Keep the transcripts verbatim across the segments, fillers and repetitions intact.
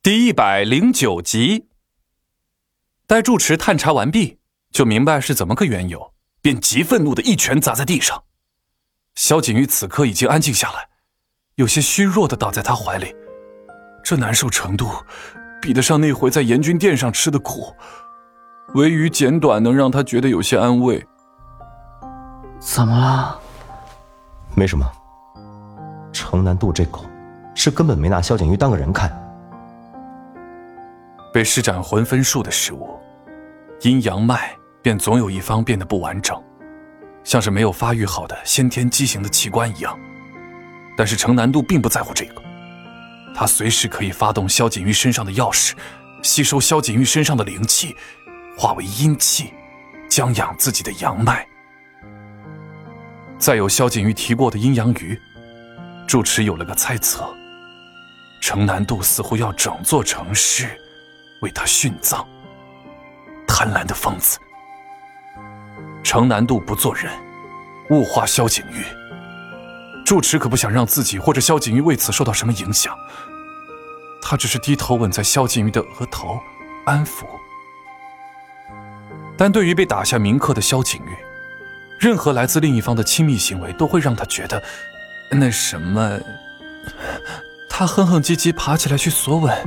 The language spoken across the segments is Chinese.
第一百零九集。待住持探查完毕，就明白是怎么个缘由，便极愤怒的一拳砸在地上。萧景玉此刻已经安静下来，有些虚弱的倒在他怀里，这难受程度比得上那回在阎君殿上吃的苦，唯余简短能让他觉得有些安慰。 怎么了？ 没什么。程南渡这狗是根本没拿萧景玉当个人看。 被施展魂分术的食物，阴阳脉便总有一方变得不完整，像是没有发育好的先天畸形的器官一样。但是程南渡并不在乎这个，他随时可以发动萧景玉身上的钥匙，吸收萧景玉身上的灵气，化为阴气，将养自己的阳脉。再有萧景玉提过的阴阳鱼，住持有了个猜测，程南渡似乎要整座城市为他殉葬。贪婪的疯子。程南渡不做人，物化萧景玉。住持可不想让自己或者萧景玉为此受到什么影响，他只是低头吻在萧景玉的额头，安抚。但对于被打下铭刻的萧景玉，任何来自另一方的亲密行为都会让他觉得那什么。他哼哼唧唧爬起来去索吻。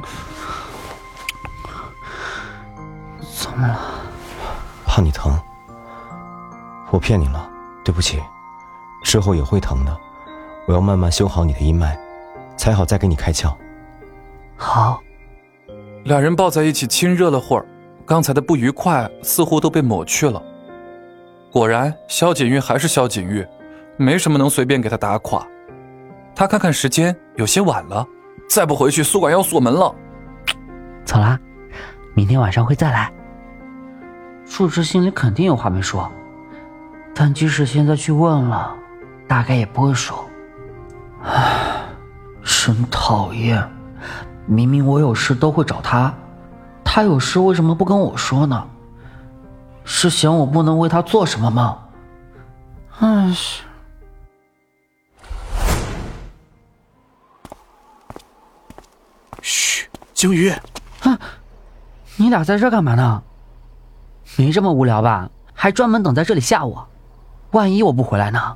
怎么了？ 怕你疼。我骗你了，对不起。之后也会疼的，我要慢慢修好你的阴脉，才好再给你开窍。 好。 两人抱在一起亲热了会儿，刚才的不愉快似乎都被抹去了。果然萧景玉还是萧景玉，没什么能随便给他打垮。他看看时间，有些晚了，再不回去宿管要锁门了。 走啦，明天晚上会再来。住持心里肯定有话没说，但即使现在去问了，大概也不会说。唉，真讨厌，明明我有事都会找他，他有事为什么不跟我说呢？是嫌我不能为他做什么吗？唉。 嘘，景宇。 哼，你俩在这干嘛呢？没这么无聊吧？还专门等在这里吓我，万一我不回来呢？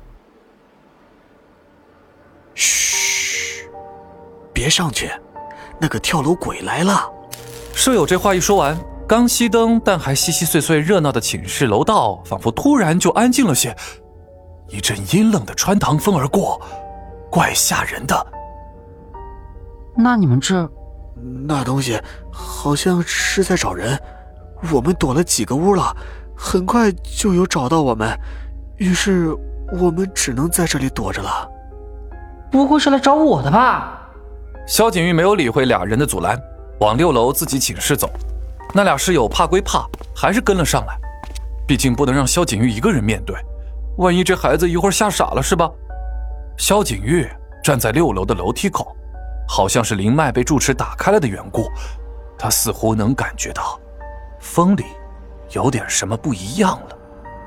嘘，别上去，那个跳楼鬼来了。 舍友这话一说完，刚熄灯但还稀稀碎碎热闹的寝室楼道仿佛突然就安静了些，一阵阴冷的穿堂风而过，怪吓人的。 那你们这…… 那东西好像是在找人，我们躲了几个屋了，很快就有找到我们，于是我们只能在这里躲着了。 不会是来找我的吧？ 萧景玉没有理会俩人的阻拦，往六楼自己寝室走。那俩室友怕归怕，还是跟了上来，毕竟不能让萧景玉一个人面对，万一这孩子一会儿吓傻了是吧？萧景玉站在六楼的楼梯口，好像是灵脉被住持打开了的缘故，他似乎能感觉到风里有点什么不一样了。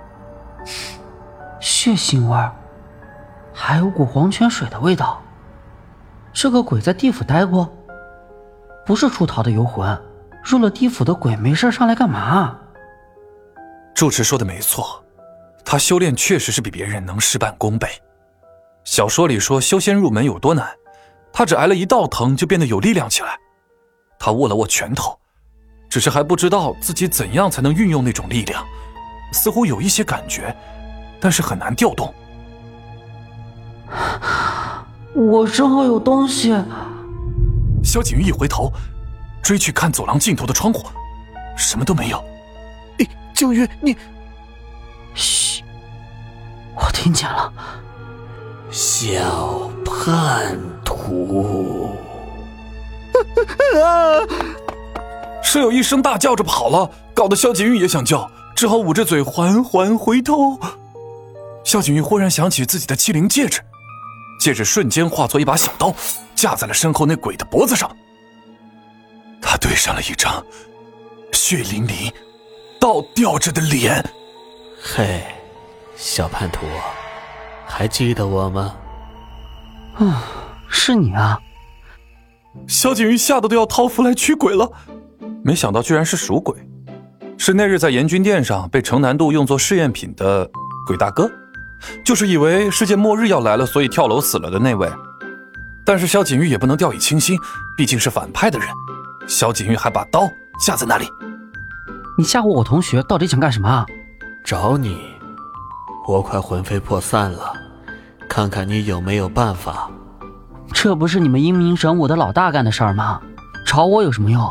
血腥味儿，还有股黄泉水的味道。这个鬼在地府待过？不是出逃的游魂，入了地府的鬼没事上来干嘛？ 住持说的没错，他修炼确实是比别人能事半功倍。小说里说修仙入门有多难，他只挨了一道疼就变得有力量起来。他握了握拳头，只是还不知道自己怎样才能运用那种力量，似乎有一些感觉，但是很难调动。 我身后有东西。 萧景玉一回头，追去看走廊尽头的窗户，什么都没有。 哎，景玉，你…… 嘘，我听见了。 小叛徒。 舍友一声大叫着跑了，搞得萧景玉也想叫，只好捂着嘴缓缓回头。萧景玉忽然想起自己的欺凌戒指，戒指瞬间化作一把小刀，架在了身后那鬼的脖子上。他对上了一张血淋淋倒吊着的脸。 嘿，小叛徒，还记得我吗？ 啊，是你啊。 萧景瑜吓得都要掏符来驱鬼了，没想到居然是属鬼，是那日在阎君殿上被程南渡用作试验品的鬼大哥，就是以为世界末日要来了，所以跳楼死了的那位。但是萧景瑜也不能掉以轻心，毕竟是反派的人，萧景瑜还把刀架在那里。 你吓唬我同学到底想干什么？ 找你，我快魂飞魄散了，看看你有没有办法。 这不是你们阴明神武的老大干的事儿吗？找我有什么用？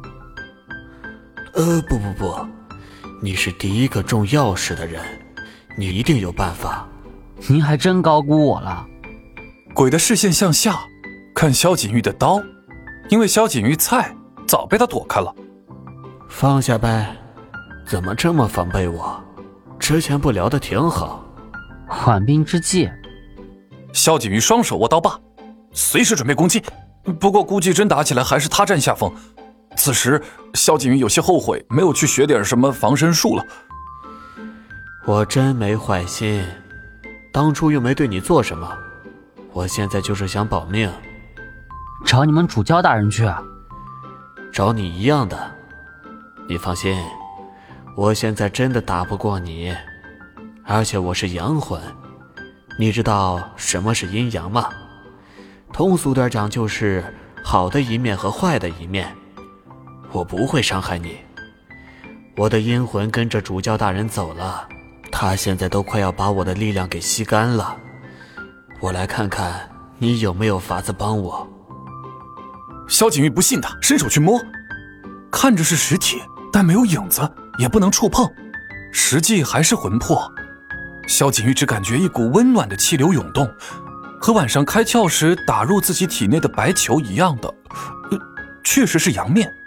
呃，不不不，你是第一个中钥匙的人，你一定有办法。 您还真高估我了。 鬼的视线向下，看萧景瑜的刀，因为萧景瑜菜早被他躲开了。 放下呗，怎么这么防备我？之前不聊得挺好。 缓兵之计。 萧景瑜双手握刀把，随时准备攻击，不过估计真打起来还是他占下风。此时萧景瑜有些后悔没有去学点什么防身术了。 我真没坏心，当初又没对你做什么，我现在就是想保命。 找你们主教大人去。 找你一样的。你放心，我现在真的打不过你，而且我是阳魂。你知道什么是阴阳吗？通俗点讲就是好的一面和坏的一面。我不会伤害你。我的阴魂跟着主教大人走了，他现在都快要把我的力量给吸干了。我来看看你有没有法子帮我。 萧景瑜不信他，伸手去摸，看着是实体，但没有影子，也不能触碰，实际还是魂魄。萧景瑜只感觉一股温暖的气流涌动，和晚上开窍时打入自己体内的白球一样的，呃，确实是阳面。